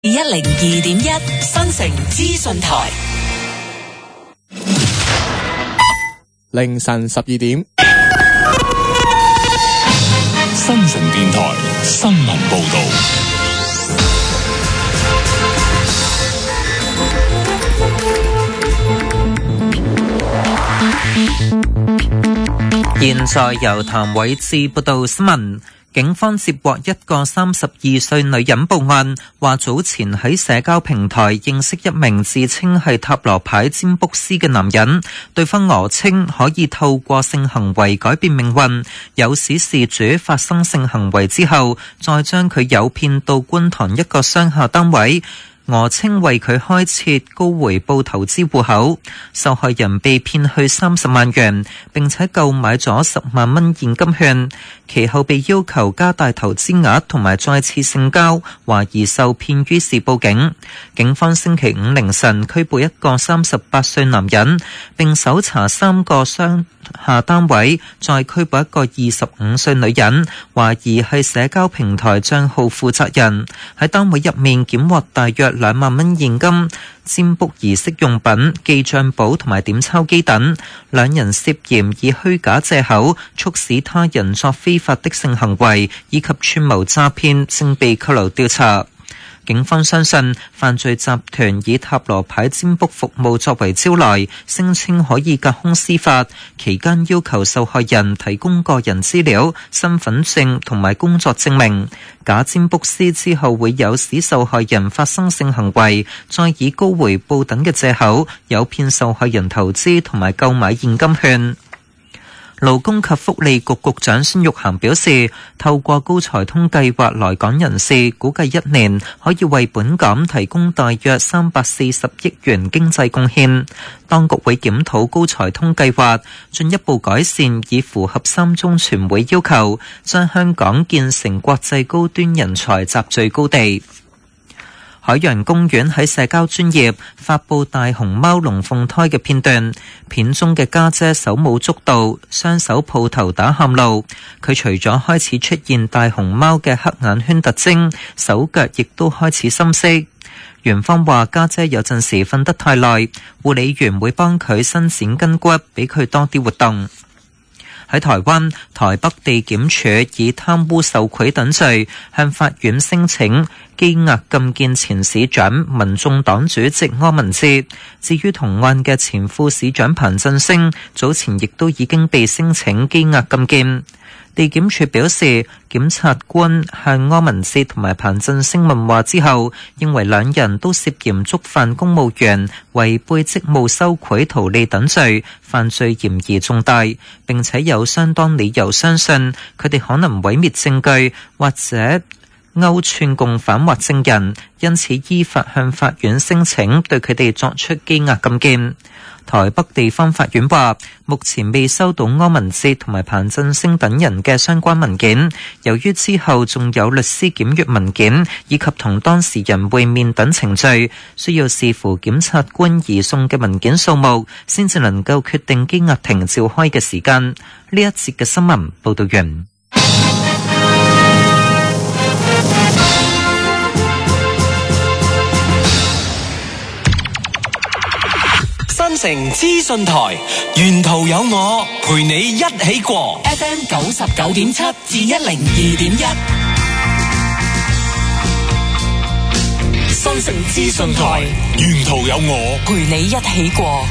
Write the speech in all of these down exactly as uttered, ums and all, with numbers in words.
一零二點一新城資訊台， 凌晨十二點， 新城電台新聞報道。 現在由譚偉智報道新聞。警方接獲一個三十二歲女人報案，話早前喺社交平台認識一名自稱係塔羅牌占卜師嘅男人，對方訛稱可以透過性行為改變命運，誘使事主發生性行為之後，再將佢誘騙到觀塘一個商廈單位，訛稱為佢開設高回報投資戶口，受害人被騙去三十萬元，並且購買咗十萬蚊現金券，其後被要求加大投資額同埋再次性交，懷疑受騙，於是報警。警方星期五凌晨拘捕一個三十八歲男人，並搜查三個商廈單位，再拘捕一個二十五歲女人，懷疑係社交平台賬號負責人。喺單位入面檢獲大約兩萬蚊現金、占卜儀式用品、記賬簿同埋點鈔機等。兩人涉嫌以虛假借口促使他人作非法的性行為以及串謀詐騙，正被扣留調查。警方相信犯罪集團以塔羅牌占卜服務作為招來，聲稱可以隔空施法，期間要求受害人提供個人資料、身份證同埋工作證明。假占卜師之後會誘使受害人發生性行為，再以高回報等嘅借口誘騙受害人投資同埋購買現金券。勞工及福利局局長孫玉菡表示，透過高才通計劃來港人士，估計一年可以為本港提供大約三百四十億元經濟貢獻。當局會檢討高才通計劃，進一步改善，以符合三中全會要求，將香港建成國際高端人才集聚高地。海洋公園喺社交專頁發布大熊貓龍鳳胎嘅片段，片中嘅家姐手舞足蹈，雙手抱頭打喊路。佢除咗開始出現大熊貓嘅黑眼圈特徵，手腳亦都開始深色。園方話家姐有陣時瞓得太耐，護理員會幫佢伸展筋骨，俾佢多啲活動。喺台灣，台北地檢署以貪污受賄等罪向法院申請羈押禁見前市長民眾黨主席柯文哲。至於同案嘅前副市長彭振聲，早前亦都已經被申請羈押禁見。地檢署表示，檢察官向柯文哲同埋彭振聲問話之後，認為兩人都涉嫌觸犯公務員違背職務收賄圖利等罪，犯罪嫌疑重大，並且有相當理由相信佢哋可能毀滅證據或者勾串共犯或證人，因此依法向法院申請對佢哋作出羈押禁見。台北地方法院話，目前未收到柯文哲同埋彭振聲等人嘅相關文件，由於之後仲有律師檢閱文件以及同當事人會面等程序，需要視乎檢察官移送嘅文件數目，先至能夠決定羈押庭召開嘅時間。呢一節嘅新聞報道完。 新城資訊台，沿途有我陪你一起過。 F M 九十九點七至一零二點一， 新城資訊台，沿途有我陪你一起過。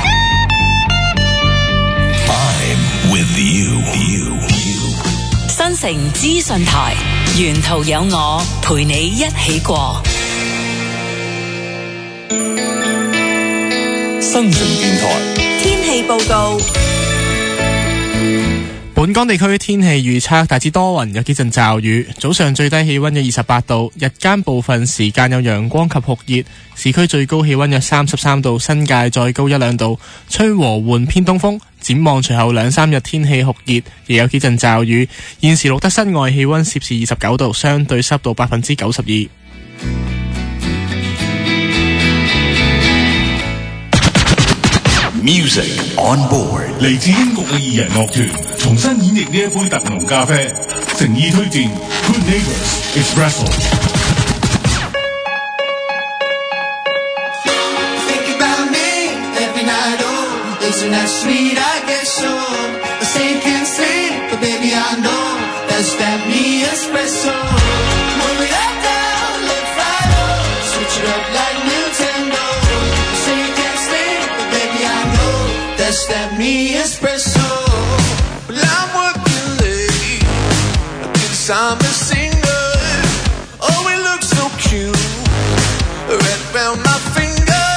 I'm with you。 新城資訊台，沿途有我陪你一起過。 新城電台天氣報告。 本港地區天氣預測大致多雲，有幾陣驟雨。早上最低氣溫約二十八度，日間部分時間有陽光及酷熱。市區最高氣溫約三十三度，新界再高一兩度。吹和緩偏東風。展望隨後兩三日天氣酷熱，亦有幾陣驟雨。現時錄得室外氣溫攝氏二十九度，相對濕度百分之九十二。 Music on board， 嚟自英國嘅二人樂團重新演繹呢一杯特濃咖啡，誠意推薦 Good Neighbors Espresso。 Isn't that sweet? I guess so. I say can't sleep, but baby I know that's that me espresso. Move it up down, left right up, switch it up like Nintendo. I say you can't sleep, but baby I know that's that me espresso. Well I'm working late, cause I'm a singer. Oh it looks so cute, red around my finger.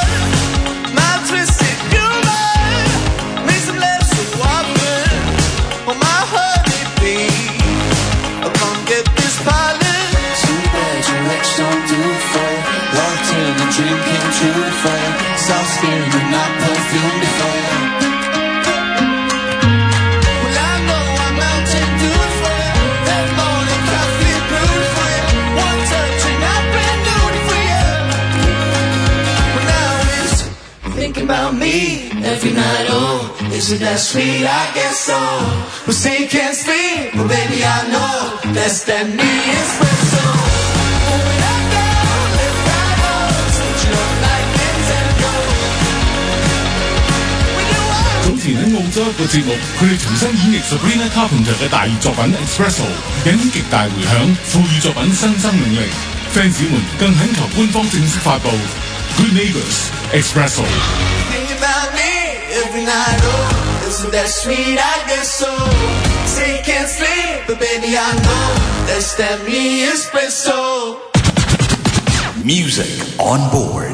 Dream came true for you. Soft skin and not perfume before you. Well I know I'm melting dew for you. That morning coffee brewed for you. One touch and I've been nude for you. Well now it's thinking about me every night. Oh, isn't that sweet? I guess so. Well say you can't sleep, but baby I know that's that me espresso. 早前喺澳洲一個節目，佢哋重新演繹 Sabrina Carpenter 嘅大熱作品 Espresso， 引起極大迴響，賦予作品新生命力。fans 們更懇求官方正式發布 Good Neighbours Espresso。 Think about me every night, oh, isn't that sweet? I guess so. Say you can't sleep, but baby I know that's that me espresso. Music on board。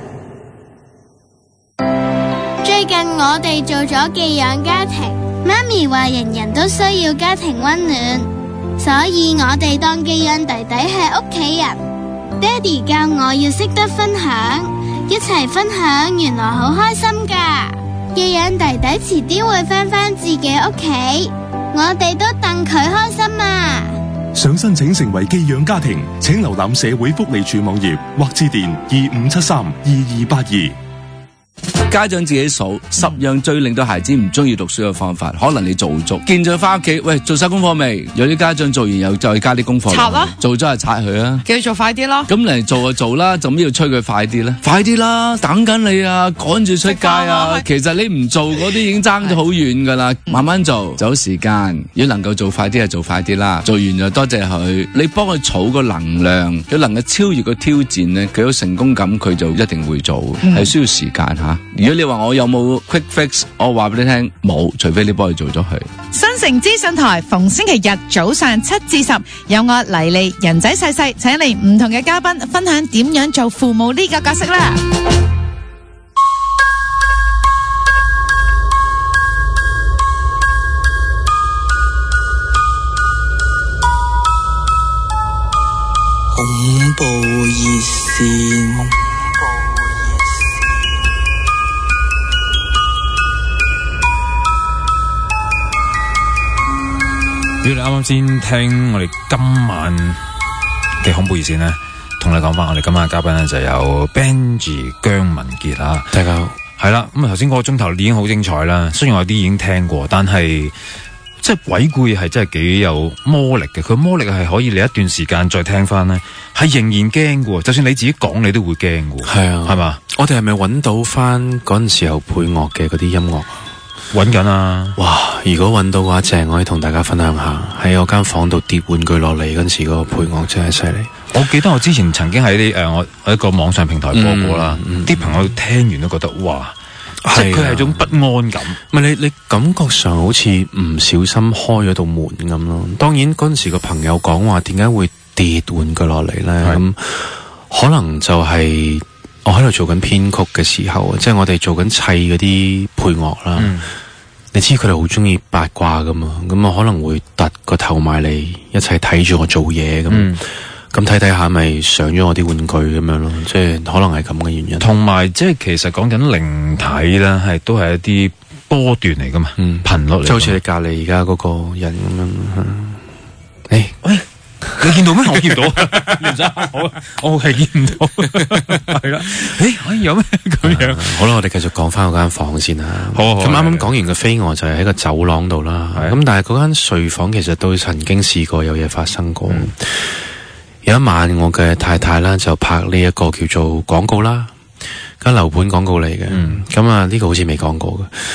最近我哋做咗寄養家庭，媽咪話人人都需要家庭溫暖，所以我哋當寄養弟弟係屋企人。爹哋教我要識得分享，一齊分享原來好開心㗎。寄養弟弟遲啲會返返自己屋企，我哋都戥佢開心啊！ 想申請成為寄養家庭，請瀏覽社會福利署網頁或致電二五七三二二八二。 家長自己數十樣最令到孩子唔中意讀書嘅方法，可能你做足，見咗翻屋企，喂，做晒功課未？有啲家長做完又再加啲功課， 拆啦， 做咗就拆佢啦， 叫佢做快啲咯。 咁嚟做就做啦，做咩要催佢快啲咧？快啲啦，等緊你啊，趕住出街啊！其實你唔做嗰啲已經爭咗好遠噶啦，慢慢做，走時間。如果能夠做快啲就做快啲啦，做完就多謝佢，你幫佢儲個能量，佢能夠超越個挑戰咧，佢有成功感，佢就一定會做，係、嗯、需要時間吓。如果你話我有冇 quick fix， 我話俾你聽冇，除非你幫佢做咗佢。 新城資訊台逢星期日早上七至十，有我黎莉人仔細細請嚟唔同嘅嘉賓分享點樣做父母呢個角色啦。 恐怖熱線。 如果你啱啱先聽我哋今晚嘅恐怖熱線咧，同你講翻，我哋今晚嘅嘉賓咧就有 Benji 姜文傑啊，大家好，係啦，咁啊頭先嗰個鐘頭已經好精彩啦，雖然我有啲已經聽過，但係即係鬼故係真係幾有魔力嘅，佢魔力係可以你一段時間再聽翻咧，係仍然驚嘅，就算你自己講你都會驚嘅，係啊，係嘛？ 我哋係咪揾到翻嗰陣時候配樂嘅嗰啲音樂？ 揾緊啊！ 哇！如果揾到嘅話，正，我可以同大家分享下喺我間房度跌玩具落嚟嗰陣時，嗰個配樂真係犀利。 我記得我之前曾經喺啲誒我一個網上平台播過啦，啲、嗯嗯、朋友聽完都覺得哇，即係佢係種不安感。 唔係你你感覺上好似唔小心開咗道門咁咯。當然嗰陣時個朋友講話點解會跌玩具落嚟咧？咁可能就係我喺度做緊編曲嘅時候，即係我哋做緊砌嗰啲配樂啦。嗯、你知佢哋好中意八卦噶嘛？咁啊可能會突個頭埋嚟一齊睇住我做嘢咁。咁睇睇下咪上咗我啲玩具咁樣咯，即係可能係咁嘅原因。 同埋即係其實講緊靈體啦，係都係一啲波段嚟噶嘛，嗯、頻率嚟。 就好似你隔籬而家嗰個人咁樣。誒、嗯， 誒、欸。你見到咩？我見到，你唔使我，我係見唔到，係啦。誒，可以有咩咁樣？ 好啦，我哋繼續講翻嗰間房先啦。好，咁啱啱講完個飛蛾就係喺個走廊度啦。咁但係嗰間睡房其實都曾經試過有嘢發生過。嗯、有一晚我嘅太太啦就拍呢一個叫做廣告啦，間樓盤廣告嚟嘅。咁啊呢個好似未講過嘅。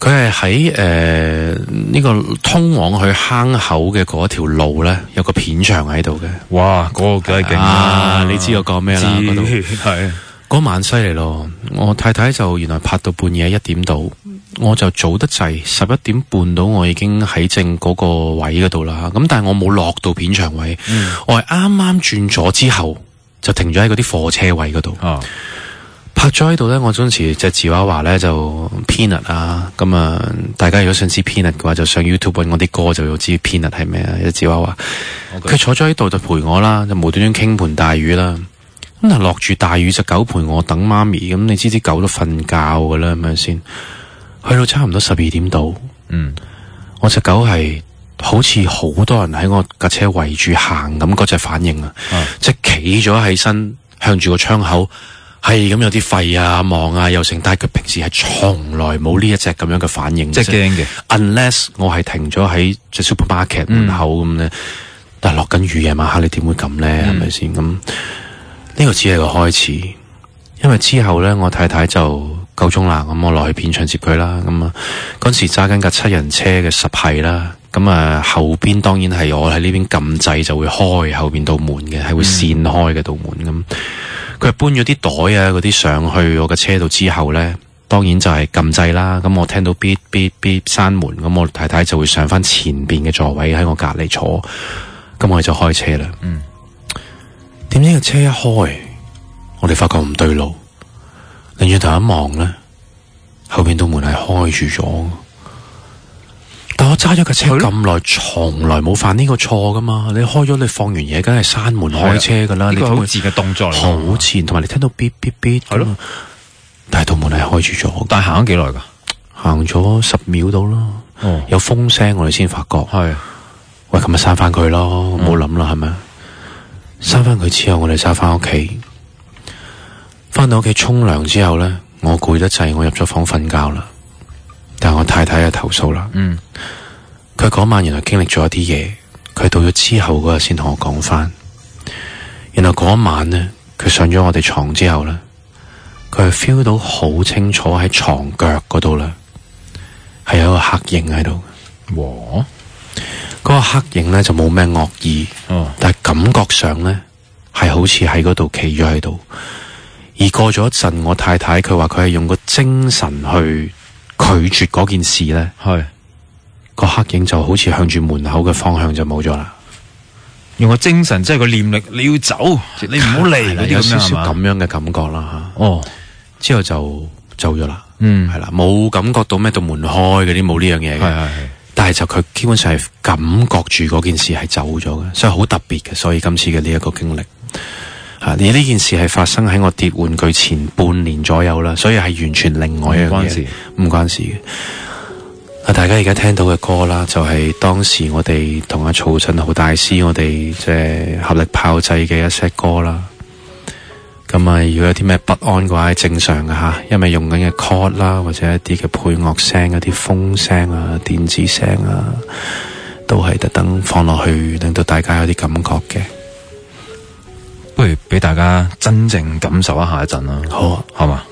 佢係喺誒呢個通往去坑口嘅嗰條路咧，有個片場喺度嘅。 哇，嗰、那個梗係勁啊！你知我講咩啦？嗰度係嗰晚犀利咯。我太太就原來拍到半夜一點到，我就早得滯，十一點半到我已經喺正嗰個位嗰度啦。咁但係我冇落到片場位，嗯、我係啱啱轉咗之後就停咗喺嗰啲貨車位嗰度。哦拍咗喺度咧，我嗰陣時隻字畫話咧就 Peanut 啊，咁啊，大家如果想知 Peanut 嘅話，就上 YouTube 揾我啲歌就要知 Peanut 係咩啊。隻字畫話，佢 Okay. 坐咗喺度就陪我啦，就無端端傾盆大雨啦。咁啊落住大雨，隻狗陪我等媽咪，咁你知啲狗都瞓覺噶啦，係咪先？去到差唔多十二點度，嗯，我隻狗係好似好多人喺我架車圍住行咁嗰隻反應啊，即係企咗起身，向住個窗口。係咁有啲吠啊望啊又成，但係佢平時係從來冇呢一隻咁樣嘅反應， 即係驚嘅。 Unless 我係停咗喺隻 supermarket 門口咁咧，嗯、但係落緊雨夜晚黑，你點會咁咧？係咪先？咁呢個只係個開始，因為之後咧，我太太就夠鐘啦，咁我落去片場接佢啦。咁啊，嗰時揸緊架七人車嘅十系啦，咁啊後邊當然係我喺呢邊撳掣就會開後邊道門嘅，係會扇開嘅道門咁。佢搬咗啲袋啊嗰啲上去我嘅車度之後咧，當然就係撳掣啦。咁我聽到嗶嗶嗶閂門，咁我太太就會上翻前邊嘅座位喺我隔籬坐，咁我哋就開車啦。嗯，點知個車一開，我哋發覺唔對路，擰轉頭一望咧，後邊道門係開住咗。但我揸咗架車咁耐，從來冇犯呢個錯噶嘛。你開咗，你放完嘢，梗係閂門開車噶啦。呢個好自然嘅動作嚟，好自然。同埋你聽到嗶嗶嗶，係咯。但係道門係開住咗。 但係行咗幾耐噶？ 行咗十秒到啦。哦，有風聲，我哋先發覺。係。喂，咁咪閂翻佢咯，唔好諗啦，係咪？閂翻佢之後，我哋揸翻屋企。翻到屋企沖涼之後咧，我攰得滯，我入咗房瞓覺啦。但係我太太就投訴啦。嗯。佢嗰晚原來經歷咗一啲嘢，佢到咗之後嗰日先同我講翻。然後嗰晚呢，佢上咗我哋床之後呢，佢係 feel 到好清楚喺床腳嗰度呢，係有一個黑影喺度。哇！嗰個黑影呢就冇咩惡意，哦、但係感覺上呢，係好似喺嗰度企咗喺度。而過咗一陣，我太太佢話佢係用個精神去拒絕嗰件事呢。係。個黑影就好似向住門口嘅方向就冇咗啦。 用個精神，即係個念力，你要走，你唔好嚟嗰啲有少少咁樣嘅感覺啦吓。哦，之後就走咗啦。 嗯， 係啦，冇感覺到咩到門開嗰啲，冇呢樣嘢嘅。係係係。但係就佢基本上係感覺住嗰件事係走咗嘅，所以好特別嘅。所以今次嘅呢一個經歷，吓而呢件事係發生喺我跌玩具前半年左右啦，所以係完全另外一樣嘢，唔關事，唔關事嘅。啊！大家而家聽到嘅歌啦，就係、是、當時我哋同阿曹振豪大師，我哋即係合力炮製嘅一些歌啦。咁啊，如果有啲咩不安嘅話，係正常嘅吓，因為用緊嘅 chord 啦，或者一啲嘅配樂聲、一啲風聲啊、電子聲啊，都係特登放落去，令到大家有啲感覺嘅。 不如俾大家真正感受一下一陣啦。好啊，好嘛。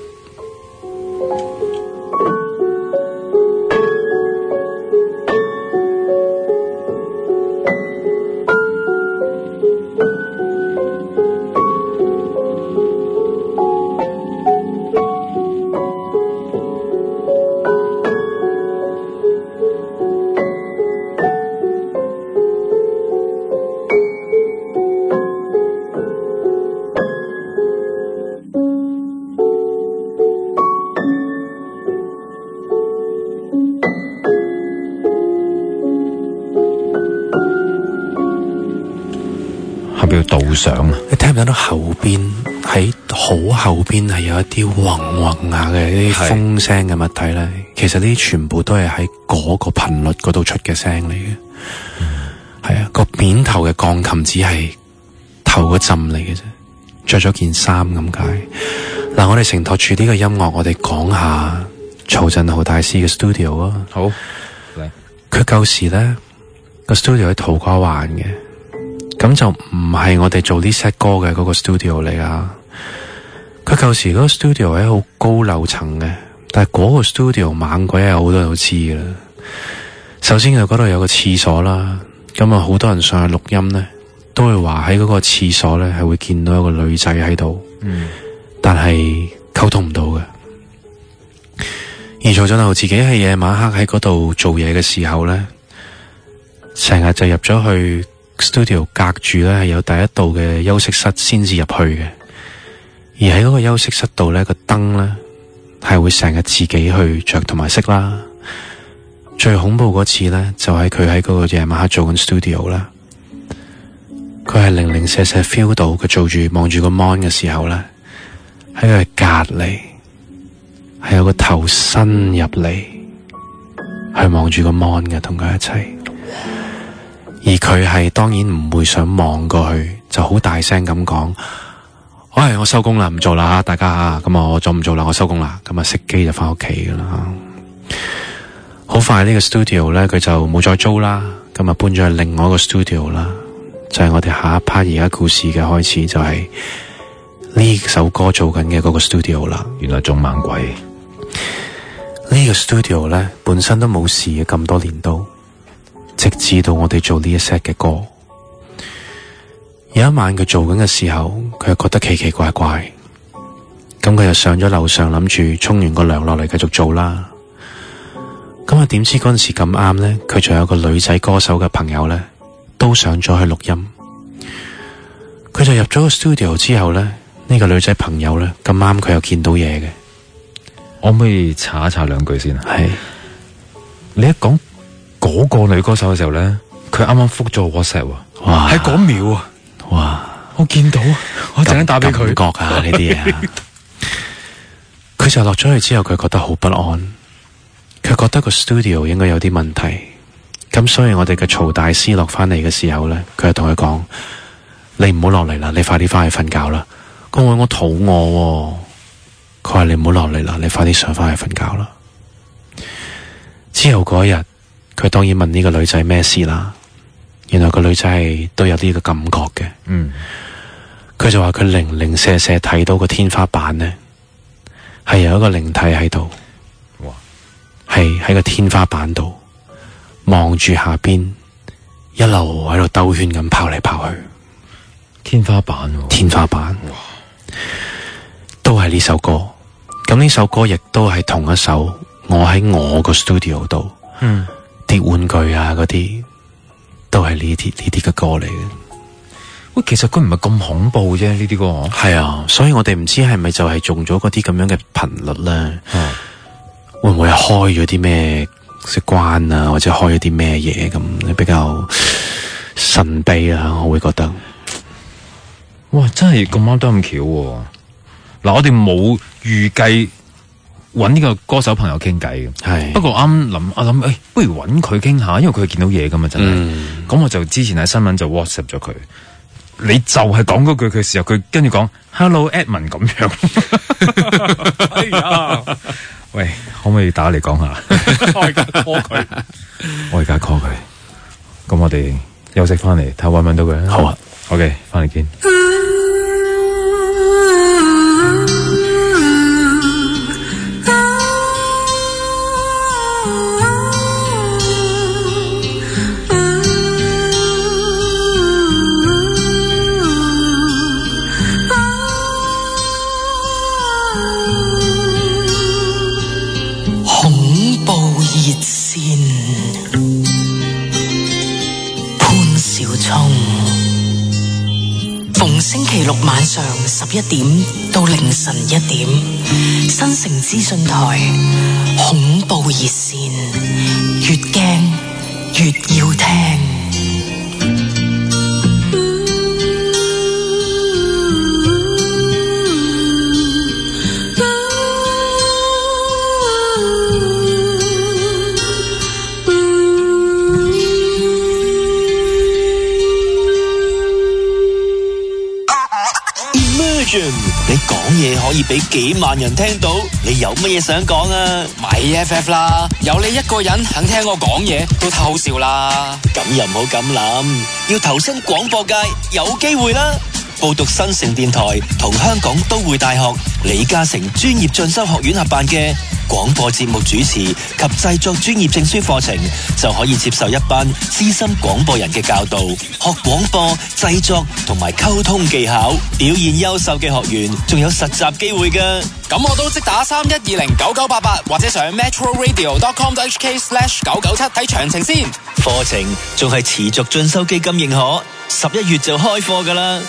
叫導賞啊！ 你聽唔聽到後邊喺好後邊係有一啲嗡嗡啊嘅一啲風聲嘅物體咧？其實呢啲全部都係喺嗰個頻率嗰度出嘅聲嚟嘅。係、嗯、啊，個扁頭嘅鋼琴只係頭嗰陣嚟嘅啫，着咗件衫咁解。嗱、嗯，我哋承托住呢個音樂，我哋講下曹振豪大師嘅 studio 啊。好，嚟佢舊時咧個 studio 喺土瓜灣嘅。咁就唔係我哋做呢 set 歌嘅嗰個 studio 嚟啊！佢舊時嗰個 studio 喺好高樓層嘅， 但係嗰個 studio 猛鬼係好多人都知㗎啦。首先就嗰度有個廁所啦，咁啊好多人上去錄音咧，都會話喺嗰個廁所咧係會見到一個女仔喺度，嗯，但係溝通唔到嘅。而曹俊豪自己喺夜晚黑喺嗰度做嘢嘅時候咧，成日就入咗去 studio 隔住咧係有第一度嘅休息室先至入去嘅，而喺嗰個休息室度咧個燈咧係會成日自己去着同埋熄啦。最恐怖嗰次咧就係佢喺嗰個夜晚黑做緊 studio 啦，佢係零零舍舍 feel 到佢做住望住個 mon 嘅時候咧，喺佢隔籬係有個頭伸入嚟去望住個 mon 嘅，同佢一齊。而佢係當然唔會想望過去，就好大聲咁講：喂，我收工啦，唔做啦，大家咁啊，我做唔做啦？我收工啦，咁啊，熄機就翻屋企噶啦。好快呢個 studio 咧，佢就冇再租啦，咁啊搬咗去另外一個 studio 啦，就係我哋下一 part 而家故事嘅開始，就係呢首歌做緊嘅嗰個 studio 啦。 原來仲猛鬼。 呢個 studio 咧本身都冇事嘅，咁多年都。直至到我哋做呢一 set 嘅歌，有一晚佢做緊嘅時候，佢又覺得奇奇怪怪，咁佢又上咗樓上諗住沖完個涼落嚟繼續做啦。咁啊點知嗰陣時咁啱咧，佢仲有個女仔歌手嘅朋友咧，都上咗去錄音。佢就入咗個 studio 之後咧，呢個女仔朋友咧咁啱佢又見到嘢嘅。 我可唔可以查一查兩句先啊？ 係， 你一講嗰個女歌手嘅時候咧，佢啱啱覆咗 WhatsApp 喎，喺嗰秒啊， 哇！ 我見到，我陣間打俾佢。 感覺啊呢啲嘢，佢就落咗去之後，佢覺得好不安，佢覺得個 studio 應該有啲問題，咁所以我哋嘅曹大師落翻嚟嘅時候咧，佢就同佢講：你唔好落嚟啦，你快啲翻去瞓覺啦。佢話我肚餓，佢話你唔好落嚟啦，你快啲上翻去瞓覺啦。之後嗰日。佢當然問呢個女仔咩事啦，原來個女仔係都有呢個感覺嘅。嗯，佢就話佢零零舍舍睇到個天花板咧，係有一個靈體喺度，哇，係喺個天花板度望住下邊，一路喺度兜圈咁跑嚟跑去。 天花板，啊， 天花板，哇，都係呢首歌。咁呢首歌亦都係同一首，我喺我個 studio 度，嗯。啲玩具啊，嗰啲都係呢啲呢啲嘅歌嚟嘅。 喂，其實佢唔係咁恐怖啫，呢啲歌。 係啊，所以我哋唔知係咪就係中咗嗰啲咁樣嘅頻率咧？嗯，會唔會係開咗啲咩即關啊，或者開咗啲咩嘢咁？比較神秘啊，我會覺得。 哇，真係咁啱得咁巧喎！嗱，我哋冇預計揾呢個歌手朋友傾偈嘅，係不過啱諗，我諗誒，不如揾佢傾下，因為佢見到嘢噶嘛，真係。咁、嗯、我就之前喺新聞就 WhatsApp 咗佢，你就係講嗰句嘅時候，佢跟住講 Hello Edmond 咁樣。哎呀，喂，可唔可以打嚟講下？我而家 call 佢，我而家 call 佢。咁我哋休息翻嚟睇下揾唔揾到佢。好啊 ，OK， 翻嚟見。 逢星期六晚上十一點到凌晨一點，新城資訊台恐怖熱線，越驚越要聽。 你講嘢可以俾幾萬人聽到，你有乜嘢想講啊？ 咪 E F F 啦，有你一個人肯聽我講嘢，都太好笑啦。 咁又唔好咁諗，要投身廣播界有機會啦。報讀新城電台同香港都會大學李嘉誠專業進修學院合辦嘅廣播節目主持及製作專業證書課程，就可以接受一班資深廣播人嘅教導，學廣播製作同埋溝通技巧。表現優秀嘅學員仲有實習機會㗎。 咁我都即打三一二零九九八八，或者上 metro radio dot com dot h k slash 九九七睇詳情先。 課程仲係持續進修基金認可，十一月就開課㗎啦。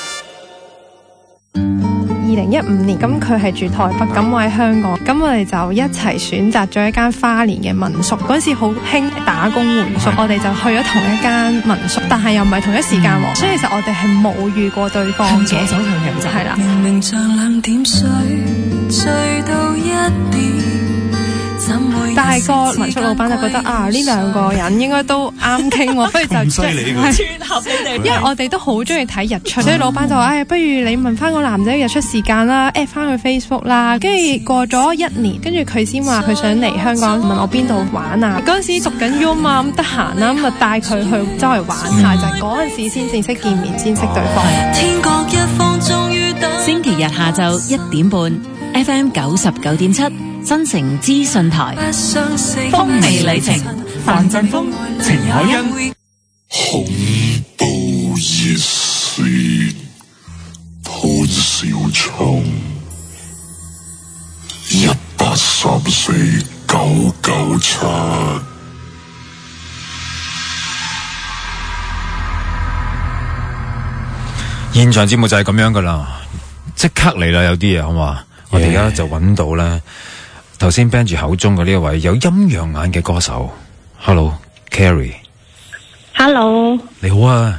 二零一五年，咁佢係住台北，咁我喺香港，咁我哋就一齊選擇咗一間花蓮嘅民宿。嗰時好興打工換宿，我哋就去咗同一間民宿，但係又唔係同一時間喎，所以其實我哋係冇遇過對方嘅。向左手向右就係啦。明明像兩點水，醉到一點。但係個民宿老闆就覺得啊，呢兩個人應該都啱傾喎，不如就咁犀利嘅撮合你哋。因為我哋都好中意睇日出，所以老闆就話：唉、哎，不如你問翻個男仔日出時間啦 ，at 翻佢 Facebook 啦。跟住過咗一年，跟住佢先話佢想嚟香港，問我邊度玩啊。嗰陣時讀緊 U 嘛，咁得閒啦，咁啊帶佢去周圍玩下，嗯、就係嗰陣時先正式見面，先識對方。天各一方終於等。 星期日下晝一點半 ，F M 九十九點七。新城資訊台，風味旅程，范振鋒、程海欣， 恐怖熱線，潘小聰，一八三四九九七。 現場節目就係咁樣噶啦，即刻嚟啦！有啲嘢好嘛？Yeah. 我哋而家就揾到咧。頭先 Benji 口中嘅呢一位有陰陽眼嘅歌手 ，Hello Carrie，Hello， 你好啊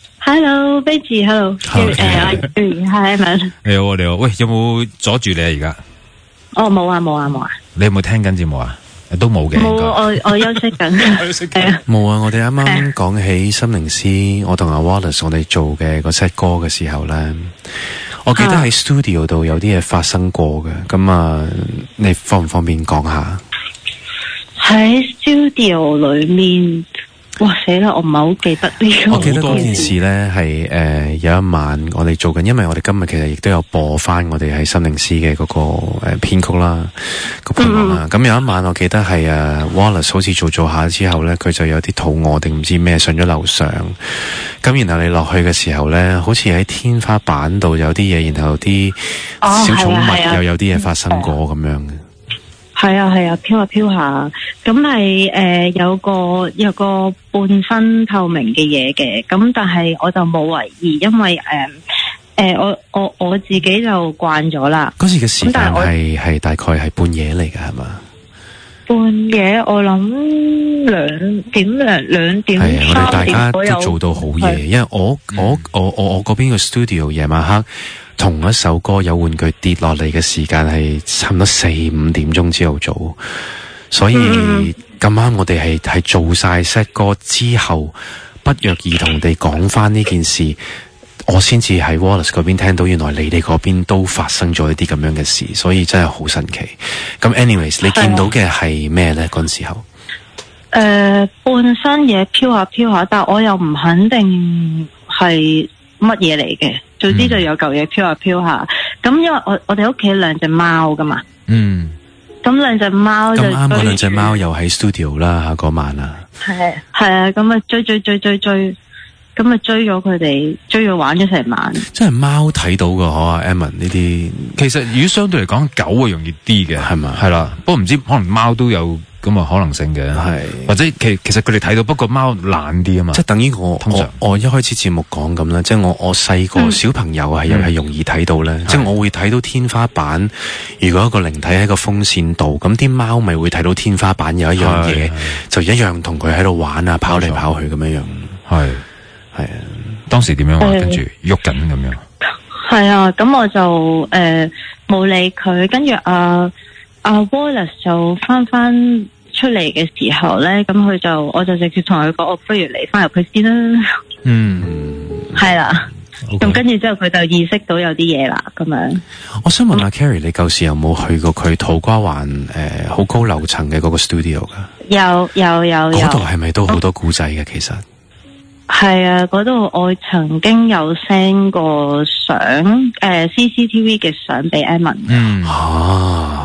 ，Hello Benji，Hello， 誒，係咪？ 你好，你好，喂，有冇阻住你啊？而家？ 哦，冇啊，冇啊，冇啊。 你有冇聽緊節目啊？都冇嘅。冇， 我我休息緊。休息緊。 冇啊！我哋啱啱講起心靈師，我同阿 Wallace 我哋做嘅嗰 set 歌嘅時候咧。我記得喺 studio 度有啲嘢發生過嘅，咁啊，你方唔方便講下？ 喺 studio 裏面，哇死啦！我唔係好記得呢個。 我記得嗰件事咧係誒有一晚我哋做緊，因為我哋今日其實亦都有播翻我哋喺心靈師嘅嗰個誒編曲啦，個配樂啦。咁、嗯、有一晚我記得係誒、uh, Wallace 好似做做下之後咧，佢就有啲肚餓定唔知咩上咗樓上。咁然後你落去嘅時候咧，好似喺天花板度有啲嘢，然後啲小寵物又有啲嘢發生過咁、哦、樣嘅。 係啊係啊，飄下飄下，咁係誒有個有個半分透明嘅嘢嘅，咁但係我就冇懷疑，因為誒誒、呃呃、我我我自己就慣咗啦。 嗰時嘅時間係係大概係半夜嚟㗎係嘛？ 半夜我諗兩點兩兩點係啊，我哋大家都做到好夜，因為我我我我我嗰邊個 studio 夜晚黑。同一首歌有玩具跌落嚟嘅時間係差唔多四五點鐘之後做，所以咁啱我哋係係做晒 set 歌之後，不約而同地講翻呢件事，我先至喺 Wallace 嗰邊聽到，原來你哋嗰邊都發生咗一啲咁樣嘅事，所以真係好神奇。咁 anyways， 你見到嘅係咩咧？嗰陣時候，誒、 呃，半身嘢飄下飄下，但我又唔肯定係乜嘢嚟嘅。總之就有嚿嘢飄下飄下，咁、嗯、因為我我哋屋企兩隻貓噶嘛，嗯，咁兩隻貓就咁啱，嗰兩隻貓又喺 studio 啦吓嗰晚啊，係係啊，咁啊追追追追追，咁啊追咗佢哋，追咗玩咗成晚， 即係貓睇到噶嗬啊 Emma 呢啲， 其實如果相對嚟講狗會容易啲嘅係嘛，係啦，不過唔知可能貓都有。咁啊，可能性嘅係，或者其其實佢哋睇到，不過貓懶啲啊嘛， 即係等於我我我一開始節目講咁啦，即係我我細個小朋友係又係容易睇到咧，嗯、即係我會睇到天花板，如果一個靈體喺個風扇度，咁啲貓咪會睇到天花板有一樣嘢，就一樣同佢喺度玩啊，跑嚟跑去咁樣樣，係係啊， 當時點樣啊？跟住喐緊咁樣， 係啊，咁我就誒冇、呃、理佢，跟住阿阿 Wallace 就翻翻。出嚟嘅時候咧，咁佢就我就直接同佢講，我不如嚟翻入去先啦。嗯，係啦。咁跟住之後，佢就意識到有啲嘢啦。咁樣， 我想問下、嗯、Carrie， 你舊時有冇去過佢土瓜灣誒好高樓層嘅嗰個 studio 噶？ 有有有有。 嗰度係咪都好多古仔嘅？其實係啊，嗰度我曾經有 send 過相誒 C C T V 嘅相俾 Emma。嗯啊。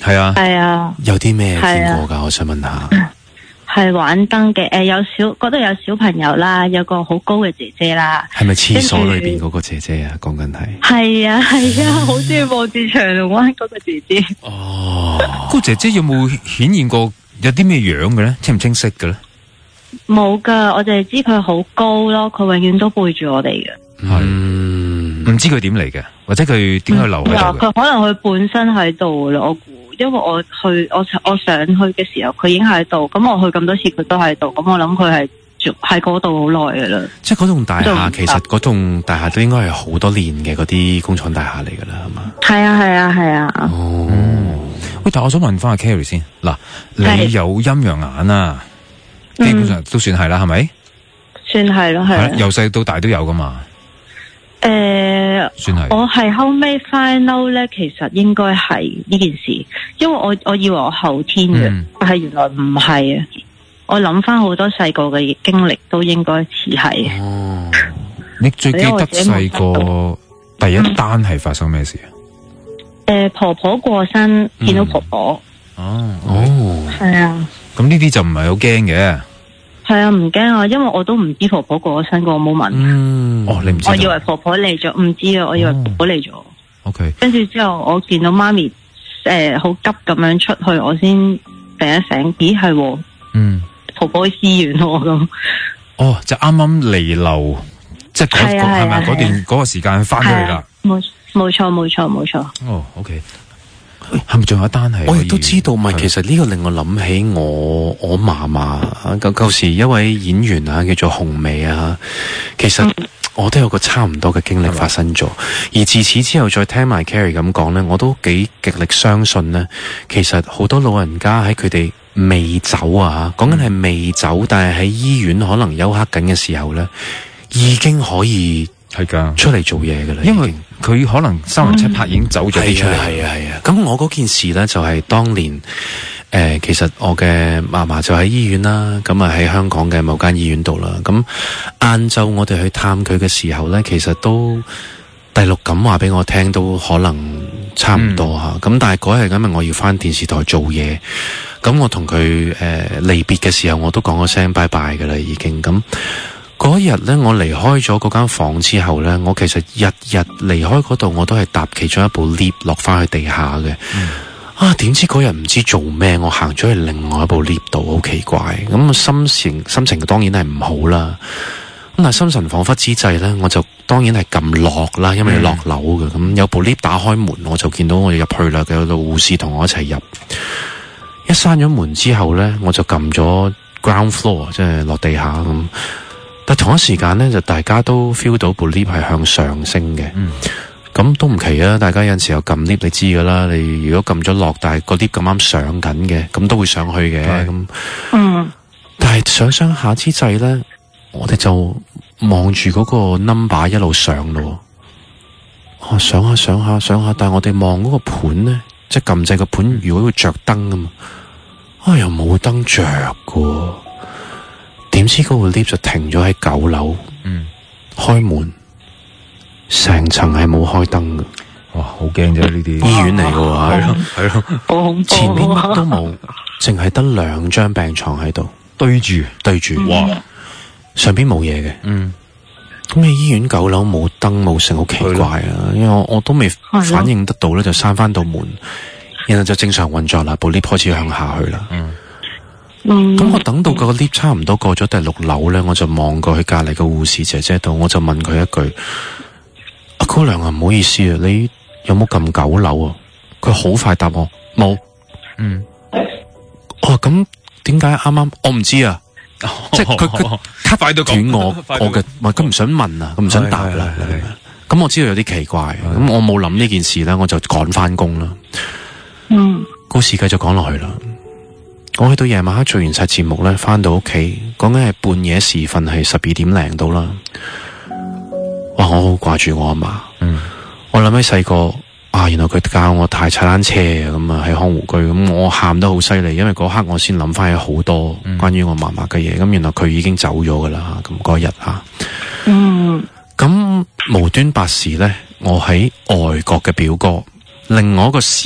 係啊， 係啊， 有啲咩見過㗎？我想問下。 係玩燈嘅，誒、有小嗰度有小朋友啦，有個好高嘅姐姐啦。 係咪廁所裏邊嗰個姐姐啊？講緊係。 係啊係啊，好中意望住長龍灣嗰個姐姐。 哦，嗰個姐姐有冇顯現過有啲咩樣嘅咧？清唔清晰嘅咧？ 冇噶，我淨係知佢好高咯，佢永遠都背住我哋嘅。 係，唔知佢點嚟嘅，或者佢點解留喺度嘅？ 佢可能佢本身喺度咯，我估，因為我去我我上去嘅時候，佢已經喺度，咁我去咁多次佢都喺度，咁我諗佢係住喺嗰度好耐噶啦。 即係嗰棟大廈，其實嗰棟大廈都應該係好多年嘅嗰啲工廠大廈嚟噶啦，係嘛？ 係啊係啊係啊。 哦， 喂，但係我想問翻阿 Carrie 先，嗱，你有陰陽眼啊？基本上都算係啦，係咪？ 算係咯，係啊。 由細到大都有噶嘛？ 誒、呃， 算係。 我係後尾 find out 咧，其實應該係呢件事，因為我我以為我後天嘅， 嗯、 但係原來唔係啊。我諗翻好多細個嘅經歷，都應該似係。 哦，你最記得細個第一單係發生咩事啊？ 誒、呃，婆婆過身，見到婆婆。 哦哦， 係啊。 咁呢啲就唔係好驚嘅。 係啊，唔驚啊，因為我都唔知婆婆過咗身過，我冇問。 嗯，哦，你唔知？ 我以為婆婆嚟咗，唔知啊，我以為婆婆嚟咗。 O K。 跟住之後，我見到媽咪誒好急咁樣出去，我先醒一醒，咦係喎， 嗯， 婆婆去醫院喎咁。 哦，就啱啱彌留，即係嗰個係咪嗰段嗰個時間翻咗嚟啦？ 冇冇錯冇錯冇錯。 哦 ，O K。係咪仲有一單係？ 我亦都知道，咪其實呢個令我諗起我我嫲嫲舊舊時一位演員啊，叫做紅薇啊。其實我都有個差唔多嘅經歷發生咗，而自此之後再聽埋 Carrie 咁講呢，我都幾極力相信呢。其實好多老人家喺佢哋未走啊，講緊係未走，但係喺醫院可能休克緊嘅時候呢，已經可以係噶出嚟做嘢噶啦， 因為佢可能三魂七魄已經走咗啲出嚟。 係啊係啊，咁我嗰件事呢，就係當年誒、呃，其實我嘅嫲嫲就喺醫院啦，咁啊喺香港嘅某間醫院度啦。咁晏晝我哋去探佢嘅時候呢，其實都第六感話俾我聽，都可能差唔多吓。咁、嗯、但係嗰日因為我要翻電視台做嘢，咁我同佢誒離別嘅時候，我都講咗聲拜拜噶啦，已經咁。嗰日咧，我離開咗嗰間房之後咧，我其實日日離開嗰度，我都係搭其中一部 lift 落翻去地下嘅。嗯、啊，點知嗰日唔知做咩，我行咗去另外一部 lift 度，好奇怪。咁心情心情當然係唔好啦。咁但係心神恍惚之際咧，我就當然係撳落啦，因為要落樓嘅。咁、嗯、有部 lift 打開門，我就見到我入去啦，有個護士同我一齊入。一閂咗門之後咧，我就撳咗 ground floor， 即係落地下咁。但同一時間咧，就大家都 feel 到部 lift 係向上升嘅，咁、嗯、都唔奇啊！大家有陣時候撳 lift，你知噶啦。你如果撳咗落，但係個 lift 咁啱上緊嘅，咁都會上去嘅。咁，嗯，但係上上下之際咧，我哋就望住嗰個 number 一路上咯。啊，上下上下上下，但係我哋望嗰個盤咧，即係撳掣個盤，如果會着燈噶嘛，啊又冇燈着噶。點知嗰個 lift 就停咗喺九樓，嗯，開門，成層係冇開燈嘅， 哇，好驚啫呢啲醫院嚟嘅喎，係咯係咯， 好恐怖， 前面乜都冇，淨係得兩張病床喺度對住對住，哇，上邊冇嘢嘅， 嗯， 咁你醫院九樓冇燈冇成，好奇怪啊，因為我我都未反應得到咧，就閂翻道門，然後就正常運作啦，部 lift 開始向下去啦，嗯。咁、嗯、我等到個 lift 差唔多過咗第六樓咧，我就望過去隔籬個護士姐姐度，我就問佢一句：阿姑娘啊，唔好意思啊，你有冇撳九樓啊？佢好快答我冇。嗯。哦，咁點解啱啱？我唔知啊。哦、即係佢佢 cut 快到斷我我嘅，唔係佢唔想問啊，佢唔想答啦。咁我知道有啲奇怪，咁我冇諗呢件事咧，我就趕翻工啦。嗯。故事繼續講落去啦。我去到夜晚黑做完晒節目咧，翻到屋企，講緊係半夜時分，係十二點零到啦。哇！我好掛住我阿嫲。嗯。我諗起細個啊，原來佢教我踩踩單車啊，咁啊喺康湖居，咁我喊得好犀利，因為嗰刻我先諗翻起好多關於我嫲嫲嘅嘢。咁、嗯、原來佢已經走咗噶啦，咁嗰日啊。嗯。咁無端白事咧，我喺外國嘅表哥，另外一個時